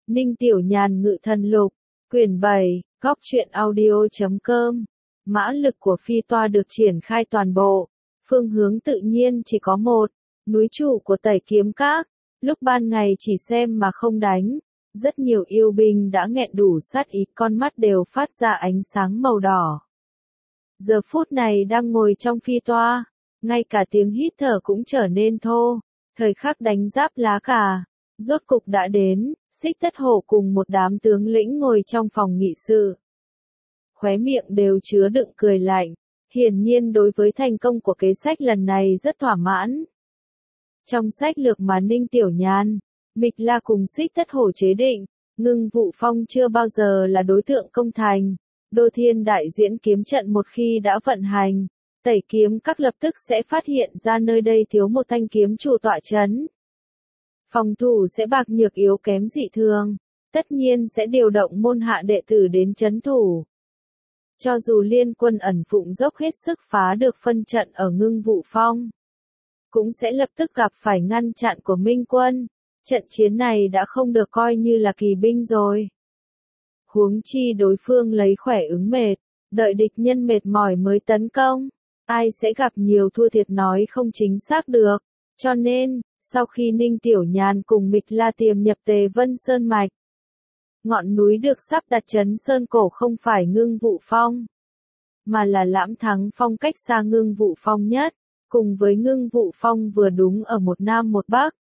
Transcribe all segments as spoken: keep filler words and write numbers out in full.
Ninh Tiểu Nhàn Ngự Thần Lục, quyển bảy, góc truyện audio.com. Mã lực của phi toa được triển khai toàn bộ, phương hướng tự nhiên chỉ có một, núi trụ của Tẩy Kiếm Các. Lúc ban ngày chỉ xem mà không đánh, rất nhiều yêu binh đã nghẹn đủ sát ý, con mắt đều phát ra ánh sáng màu đỏ. Giờ phút này đang ngồi trong phi toa, ngay cả tiếng hít thở cũng trở nên thô, thời khắc đánh giáp lá cà, rốt cục đã đến. Xích Tất Hổ cùng một đám tướng lĩnh ngồi trong phòng nghị sự. Khóe miệng đều chứa đựng cười lạnh, hiển nhiên đối với thành công của kế sách lần này rất thỏa mãn. Trong sách lược mà Ninh Tiểu Nhàn, Mịch La cùng Xích Tất Hổ chế định, Ngưng Vụ Phong chưa bao giờ là đối tượng công thành. Đô Thiên đại diễn kiếm trận một khi đã vận hành, Tẩy Kiếm Các lập tức sẽ phát hiện ra nơi đây thiếu một thanh kiếm chủ tọa chấn. Phòng thủ sẽ bạc nhược yếu kém dị thường, tất nhiên sẽ điều động môn hạ đệ tử đến trấn thủ. Cho dù Liên Quân ẩn phụng dốc hết sức phá được phân trận ở Ngưng Vụ Phong, cũng sẽ lập tức gặp phải ngăn chặn của Minh Quân. Trận chiến này đã không được coi như là kỳ binh rồi. Huống chi đối phương lấy khỏe ứng mệt, đợi địch nhân mệt mỏi mới tấn công, ai sẽ gặp nhiều thua thiệt nói không chính xác được. Cho nên, sau khi Ninh Tiểu Nhàn cùng Mịch La tiềm nhập Tề Vân Sơn Mạch, ngọn núi được sắp đặt trấn Sơn Cổ không phải Ngưng Vụ Phong, mà là Lãm Thắng Phong cách xa Ngưng Vụ Phong nhất, cùng với Ngưng Vụ Phong vừa đúng ở một nam một bắc.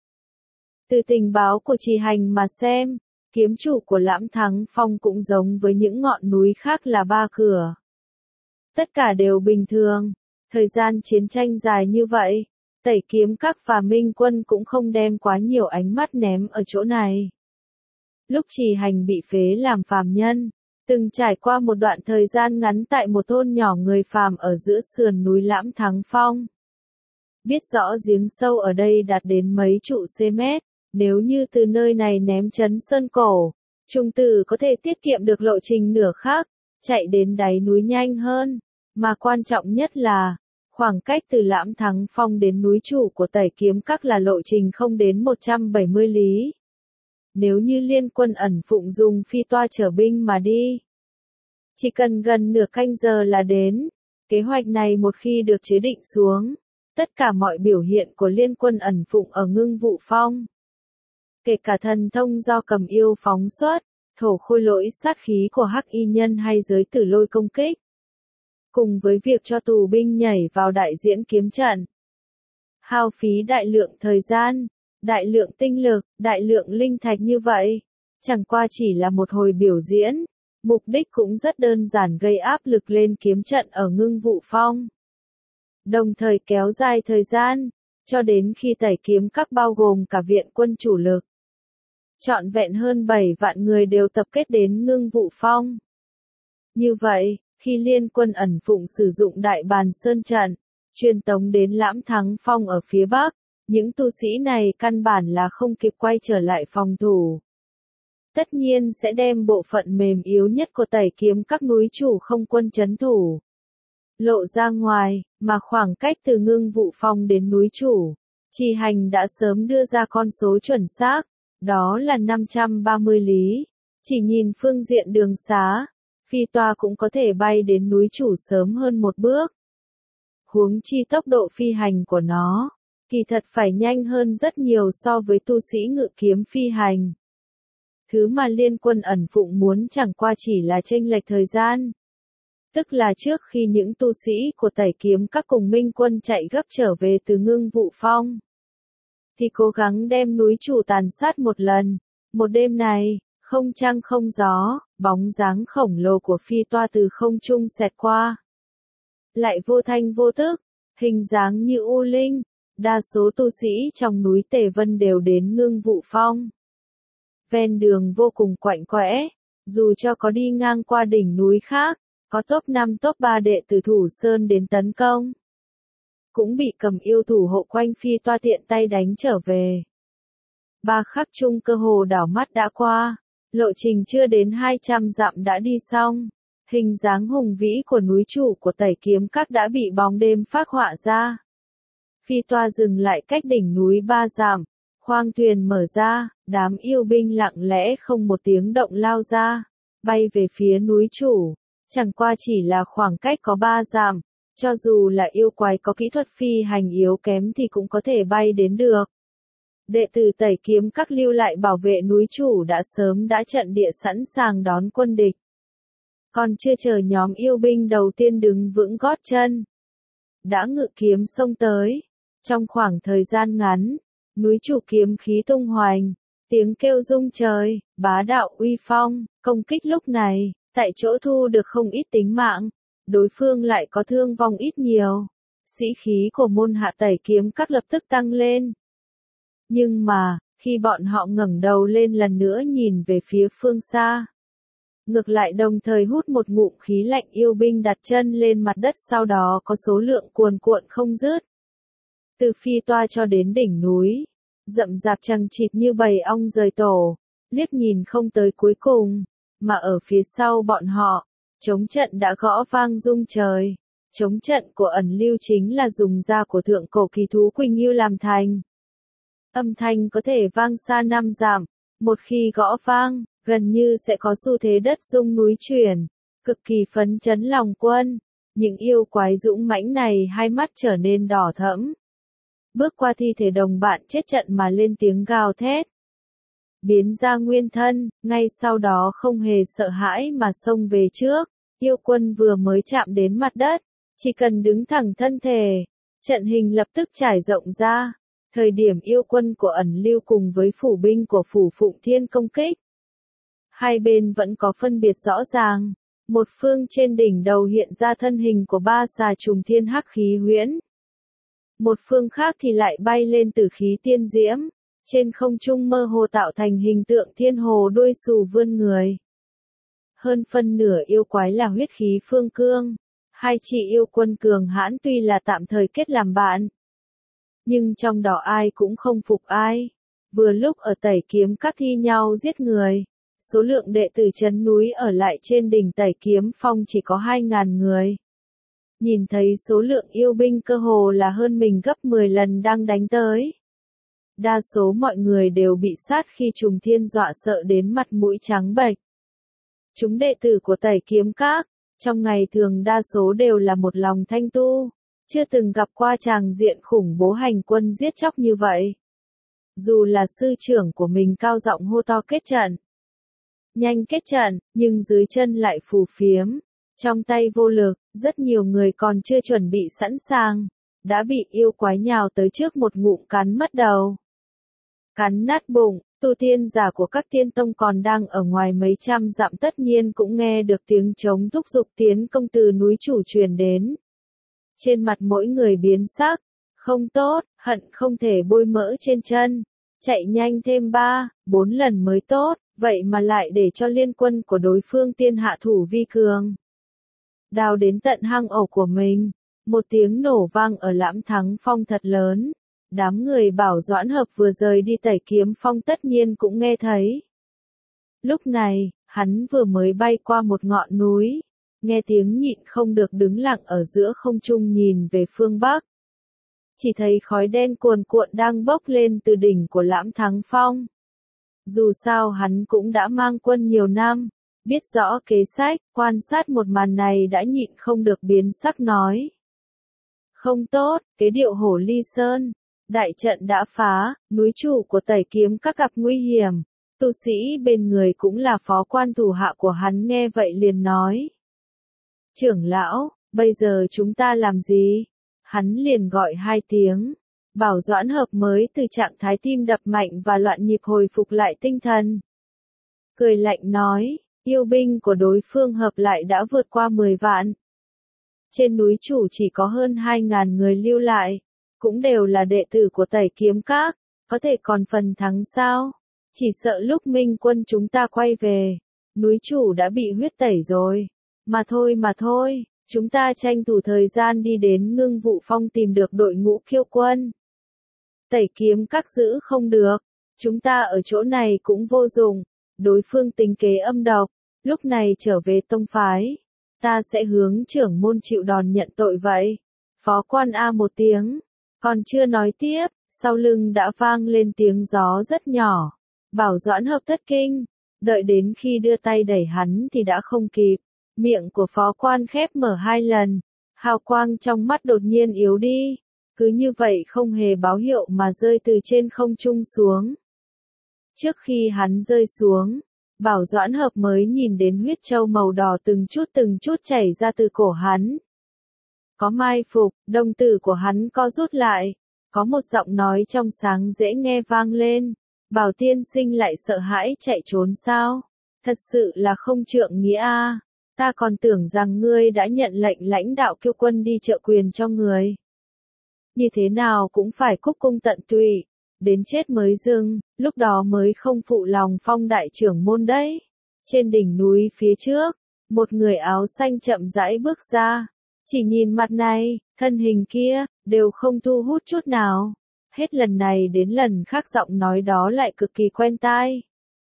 Từ tình báo của Trì Hành mà xem, kiếm chủ của Lãm Thắng Phong cũng giống với những ngọn núi khác là ba cửa. Tất cả đều bình thường, thời gian chiến tranh dài như vậy, Tẩy Kiếm Các và Minh Quân cũng không đem quá nhiều ánh mắt ném ở chỗ này. Lúc Trì Hành bị phế làm phàm nhân, từng trải qua một đoạn thời gian ngắn tại một thôn nhỏ người phàm ở giữa sườn núi Lãm Thắng Phong. Biết rõ giếng sâu ở đây đạt đến mấy trụ cm, nếu như từ nơi này ném trấn Sơn Cổ, trung tử có thể tiết kiệm được lộ trình nửa khắc, chạy đến đáy núi nhanh hơn, mà quan trọng nhất là, khoảng cách từ Lãm Thắng Phong đến núi chủ của Tẩy Kiếm Các là lộ trình không đến một trăm bảy mươi lý. Nếu như Liên Quân ẩn phụng dùng phi toa chở binh mà đi, chỉ cần gần nửa canh giờ là đến. Kế hoạch này một khi được chế định xuống, tất cả mọi biểu hiện của Liên Quân ẩn phụng ở Ngưng Vụ Phong, kể cả thần thông do Cầm Yêu phóng xuất, thổ khôi lỗi sát khí của Hắc Y Nhân hay giới tử lôi công kích, cùng với việc cho tù binh nhảy vào đại diễn kiếm trận, hao phí đại lượng thời gian, đại lượng tinh lực, đại lượng linh thạch như vậy, chẳng qua chỉ là một hồi biểu diễn, mục đích cũng rất đơn giản, gây áp lực lên kiếm trận ở Ngưng Vụ Phong, đồng thời kéo dài thời gian, cho đến khi Tẩy Kiếm Các bao gồm cả viện quân chủ lực, trọn vẹn hơn bảy vạn người đều tập kết đến Ngưng Vụ Phong. Như vậy, khi Liên Quân ẩn phụng sử dụng Đại Bàn Sơn trận, truyền tống đến Lãm Thắng Phong ở phía bắc, những tu sĩ này căn bản là không kịp quay trở lại phòng thủ. Tất nhiên sẽ đem bộ phận mềm yếu nhất của Tẩy Kiếm Các núi chủ không quân trấn thủ lộ ra ngoài, mà khoảng cách từ Ngưng Vụ Phong đến núi chủ, Trì Hành đã sớm đưa ra con số chuẩn xác, đó là năm trăm ba mươi lý. Chỉ nhìn phương diện đường xá, phi toa cũng có thể bay đến núi chủ sớm hơn một bước. Huống chi tốc độ phi hành của nó, kỳ thật phải nhanh hơn rất nhiều so với tu sĩ ngự kiếm phi hành. Thứ mà Liên Quân ẩn phụng muốn chẳng qua chỉ là chênh lệch thời gian. Tức là trước khi những tu sĩ của Tẩy Kiếm Các cùng Minh Quân chạy gấp trở về từ Ngưng Vụ Phong, thì cố gắng đem núi chủ tàn sát một lần. Một đêm này, không trăng không gió, bóng dáng khổng lồ của phi toa từ không trung xẹt qua. Lại vô thanh vô tức, hình dáng như u linh, đa số tu sĩ trong núi Tề Vân đều đến Ngưng Vụ Phong. Ven đường vô cùng quạnh quẽ, dù cho có đi ngang qua đỉnh núi khác, có top năm top ba đệ tử Thủ Sơn đến tấn công, cũng bị Cầm Yêu thủ hộ quanh phi toa tiện tay đánh trở về. Ba khắc chung cơ hồ đảo mắt đã qua, lộ trình chưa đến hai trăm dặm đã đi xong, hình dáng hùng vĩ của núi chủ của Tẩy Kiếm Các đã bị bóng đêm phác họa ra. Phi toa dừng lại cách đỉnh núi ba dặm, khoang thuyền mở ra, Đám yêu binh lặng lẽ không một tiếng động lao ra, bay về phía núi chủ, chẳng qua chỉ là khoảng cách có ba dặm, cho dù là yêu quái có kỹ thuật phi hành yếu kém thì cũng có thể bay đến được. Đệ tử Tẩy Kiếm Các lưu lại bảo vệ núi chủ đã sớm đã trận địa sẵn sàng đón quân địch. Còn chưa chờ nhóm yêu binh đầu tiên đứng vững gót chân, đã ngự kiếm xông tới. Trong khoảng thời gian ngắn, núi chủ kiếm khí tung hoành, tiếng kêu rung trời, bá đạo uy phong, công kích lúc này, tại chỗ thu được không ít tính mạng, đối phương lại có thương vong ít nhiều. Sĩ khí của môn hạ Tẩy Kiếm Các lập tức tăng lên. Nhưng mà, khi bọn họ ngẩng đầu lên lần nữa nhìn về phía phương xa, ngược lại đồng thời hút một ngụm khí lạnh, yêu binh đặt chân lên mặt đất sau đó có số lượng cuồn cuộn không dứt. Từ phi toa cho đến đỉnh núi, rậm rạp chằng chịt như bầy ong rời tổ, liếc nhìn không tới cuối cùng, mà ở phía sau bọn họ, trống trận đã gõ vang rung trời. Trống trận của ẩn lưu chính là dùng da của thượng cổ kỳ thú Quỳnh Ngưu làm thành. Âm thanh có thể vang xa năm dặm, một khi gõ vang, gần như sẽ có xu thế đất rung núi chuyển, cực kỳ phấn chấn lòng quân. Những yêu quái dũng mãnh này hai mắt trở nên đỏ thẫm, bước qua thi thể đồng bạn chết trận mà lên tiếng gào thét. Biến ra nguyên thân, ngay sau đó không hề sợ hãi mà xông về trước. Yêu quân vừa mới chạm đến mặt đất, chỉ cần đứng thẳng thân thể, trận hình lập tức trải rộng ra. Thời điểm yêu quân của ẩn lưu cùng với phủ binh của phủ Phụng Thiên công kích, hai bên vẫn có phân biệt rõ ràng. Một phương trên đỉnh đầu hiện ra thân hình của ba xà trùng thiên hắc khí huyễn. Một phương khác thì lại bay lên tử khí tiên diễm, trên không trung mơ hồ tạo thành hình tượng thiên hồ đuôi xù vươn người. Hơn phân nửa yêu quái là huyết khí phương cương, hai chị yêu quân cường hãn tuy là tạm thời kết làm bạn, nhưng trong đó ai cũng không phục ai. Vừa lúc ở Tẩy Kiếm Các thi nhau giết người, số lượng đệ tử trấn núi ở lại trên đỉnh Tẩy Kiếm Phong chỉ có hai ngàn người. Nhìn thấy số lượng yêu binh cơ hồ là hơn mình gấp mười lần đang đánh tới. Đa số mọi người đều bị sát khi trùng thiên dọa sợ đến mặt mũi trắng bệch. Chúng đệ tử của Tẩy Kiếm Các, trong ngày thường đa số đều là một lòng thanh tu, chưa từng gặp qua tràng diện khủng bố hành quân giết chóc như vậy. Dù là sư trưởng của mình cao giọng hô to kết trận, nhanh kết trận, nhưng dưới chân lại phù phiếm, trong tay vô lực, rất nhiều người còn chưa chuẩn bị sẵn sàng, đã bị yêu quái nhào tới trước một ngụm cắn mất đầu. Cắn nát bụng, tu tiên giả của các tiên tông còn đang ở ngoài mấy trăm dặm tất nhiên cũng nghe được tiếng trống thúc giục tiến công từ núi chủ truyền đến. Trên mặt mỗi người biến sắc, không tốt, hận không thể bôi mỡ trên chân, chạy nhanh thêm ba, bốn lần mới tốt, vậy mà lại để cho liên quân của đối phương tiên hạ thủ vi cường. Đào đến tận hang ổ của mình, một tiếng nổ vang ở Lãm Thắng Phong thật lớn. Đám người Bảo Doãn Hợp vừa rời đi Tẩy Kiếm Phong tất nhiên cũng nghe thấy. Lúc này, hắn vừa mới bay qua một ngọn núi, nghe tiếng nhịn không được đứng lặng ở giữa không trung nhìn về phương Bắc. Chỉ thấy khói đen cuồn cuộn đang bốc lên từ đỉnh của Lãm Thắng Phong. Dù sao hắn cũng đã mang quân nhiều năm, biết rõ kế sách, quan sát một màn này đã nhịn không được biến sắc nói. Không tốt, kế điệu Hổ Ly Sơn. Đại trận đã phá, núi chủ của Tẩy Kiếm Các gặp nguy hiểm. Tu sĩ bên người cũng là phó quan thủ hạ của hắn nghe vậy liền nói. Trưởng lão, bây giờ chúng ta làm gì? Hắn liền gọi hai tiếng. Bảo Doãn Hợp mới từ trạng thái tim đập mạnh và loạn nhịp hồi phục lại tinh thần. Cười lạnh nói, yêu binh của đối phương hợp lại đã vượt qua mười vạn. Trên núi chủ chỉ có hơn hai ngàn người lưu lại. Cũng đều là đệ tử của Tẩy Kiếm Các, có thể còn phần thắng sao? Chỉ sợ lúc minh quân chúng ta quay về, núi chủ đã bị huyết tẩy rồi. Mà thôi mà thôi, chúng ta tranh thủ thời gian đi đến Ngưng Vụ Phong tìm được đội ngũ kiêu quân. Tẩy Kiếm Các giữ không được, chúng ta ở chỗ này cũng vô dụng, đối phương tính kế âm độc, lúc này trở về tông phái, ta sẽ hướng trưởng môn chịu đòn nhận tội vậy. Phó quan A một tiếng. Còn chưa nói tiếp, sau lưng đã vang lên tiếng gió rất nhỏ. Bảo Doãn Hợp thất kinh, đợi đến khi đưa tay đẩy hắn thì đã không kịp, miệng của phó quan khép mở hai lần, hào quang trong mắt đột nhiên yếu đi, cứ như vậy không hề báo hiệu mà rơi từ trên không trung xuống. Trước khi hắn rơi xuống, Bảo Doãn Hợp mới nhìn đến huyết châu màu đỏ từng chút từng chút chảy ra từ cổ hắn. Có mai phục, đồng tử của hắn co rút lại, có một giọng nói trong sáng dễ nghe vang lên, Bảo tiên sinh lại sợ hãi chạy trốn sao? Thật sự là không trượng nghĩa a. Ta còn tưởng rằng ngươi đã nhận lệnh lãnh đạo Kiêu quân đi trợ quyền cho người. Như thế nào cũng phải cúc cung tận tụy, đến chết mới dừng, lúc đó mới không phụ lòng Phong đại trưởng môn đấy. Trên đỉnh núi phía trước, một người áo xanh chậm rãi bước ra, chỉ nhìn mặt này, thân hình kia, đều không thu hút chút nào. Hết lần này đến lần khác giọng nói đó lại cực kỳ quen tai.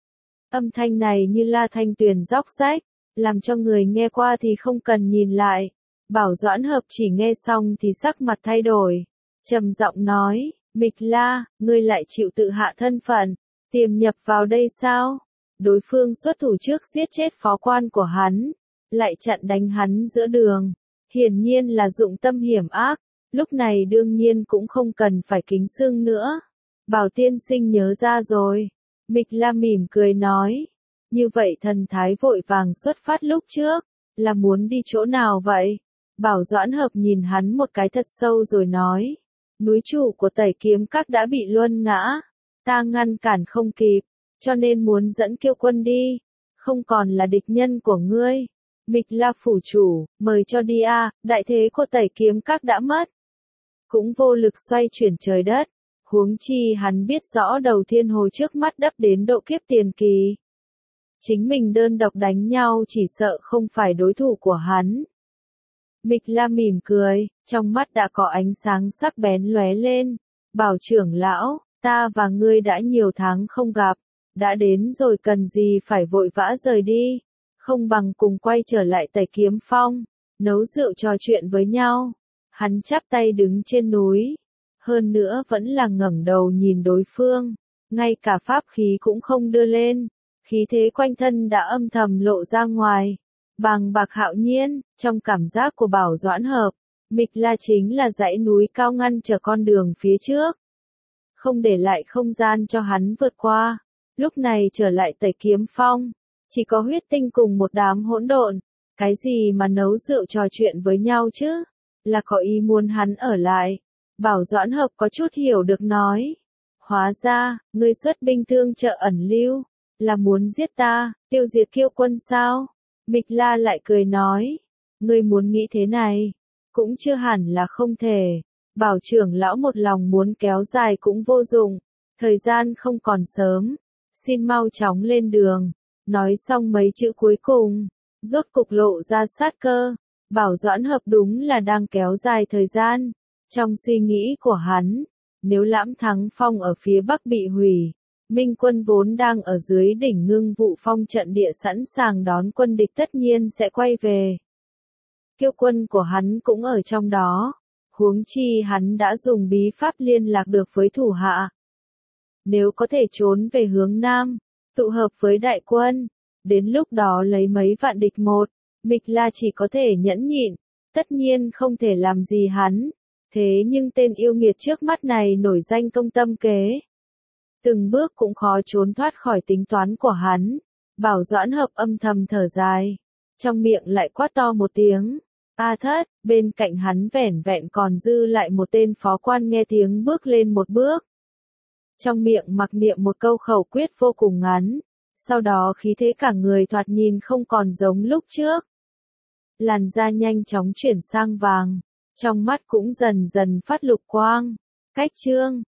Âm thanh này như la thanh tuyền róc rách, làm cho người nghe qua thì không cần nhìn lại. Bảo Doãn Hợp chỉ nghe xong thì sắc mặt thay đổi, trầm giọng nói, Mịch La, ngươi lại chịu tự hạ thân phận, tiềm nhập vào đây sao? Đối phương xuất thủ trước giết chết phó quan của hắn, lại chặn đánh hắn giữa đường, hiển nhiên là dụng tâm hiểm ác. Lúc này đương nhiên cũng không cần phải kính xưng nữa. Bảo tiên sinh nhớ ra rồi. Mịch La mỉm cười nói. Như vậy thần thái vội vàng xuất phát lúc trước, là muốn đi chỗ nào vậy? Bảo Doãn Hợp nhìn hắn một cái thật sâu rồi nói. Núi chủ của Tẩy Kiếm Các đã bị luân ngã. Ta ngăn cản không kịp, cho nên muốn dẫn Kiêu quân đi. Không còn là địch nhân của ngươi. Mịch La phủ chủ, mời cho đi a, đại thế của Tẩy Kiếm Các đã mất. Cũng vô lực xoay chuyển trời đất, huống chi hắn biết rõ đầu thiên hồ trước mắt đắp đến độ kiếp tiền kỳ. Chính mình đơn độc đánh nhau chỉ sợ không phải đối thủ của hắn. Mịch La mỉm cười, trong mắt đã có ánh sáng sắc bén lóe lên. Bảo trưởng lão, ta và ngươi đã nhiều tháng không gặp, đã đến rồi cần gì phải vội vã rời đi, không bằng cùng quay trở lại Tẩy Kiếm Phong, nấu rượu trò chuyện với nhau. Hắn chắp tay đứng trên núi, hơn nữa vẫn là ngẩng đầu nhìn đối phương, ngay cả pháp khí cũng không đưa lên, khí thế quanh thân đã âm thầm lộ ra ngoài. Bàng bạc hạo nhiên, trong cảm giác của Bảo Doãn Hợp, Mịch La chính là dãy núi cao ngăn trở con đường phía trước, không để lại không gian cho hắn vượt qua. Lúc này trở lại Tẩy Kiếm Phong, chỉ có huyết tinh cùng một đám hỗn độn, cái gì mà nấu rượu trò chuyện với nhau chứ? Là có ý muốn hắn ở lại. Bảo Doãn Hợp có chút hiểu được nói. Hóa ra, ngươi xuất binh thương trợ ẩn lưu, là muốn giết ta, tiêu diệt Kiêu quân sao? Mịch La lại cười nói. Ngươi muốn nghĩ thế này, cũng chưa hẳn là không thể. Bảo trưởng lão một lòng muốn kéo dài cũng vô dụng, thời gian không còn sớm, xin mau chóng lên đường. Nói xong mấy chữ cuối cùng, rốt cục lộ ra sát cơ. Bảo Doãn Hợp đúng là đang kéo dài thời gian. Trong suy nghĩ của hắn, nếu Lãm Thắng Phong ở phía bắc bị hủy, Minh quân vốn đang ở dưới đỉnh Ngưng Vụ Phong trận địa sẵn sàng đón quân địch tất nhiên sẽ quay về. Kiêu quân của hắn cũng ở trong đó, huống chi hắn đã dùng bí pháp liên lạc được với thủ hạ. Nếu có thể trốn về hướng Nam, tụ hợp với đại quân, đến lúc đó lấy mấy vạn địch một, Mịch La chỉ có thể nhẫn nhịn, tất nhiên không thể làm gì hắn. Thế nhưng tên yêu nghiệt trước mắt này nổi danh công tâm kế, từng bước cũng khó trốn thoát khỏi tính toán của hắn. Bảo Doãn Hợp âm thầm thở dài, trong miệng lại quát to một tiếng. A Thất, bên cạnh hắn vẻn vẹn còn dư lại một tên phó quan nghe tiếng bước lên một bước. Trong miệng mặc niệm một câu khẩu quyết vô cùng ngắn, sau đó khí thế cả người thoạt nhìn không còn giống lúc trước. Làn da nhanh chóng chuyển sang vàng, trong mắt cũng dần dần phát lục quang. Cách chương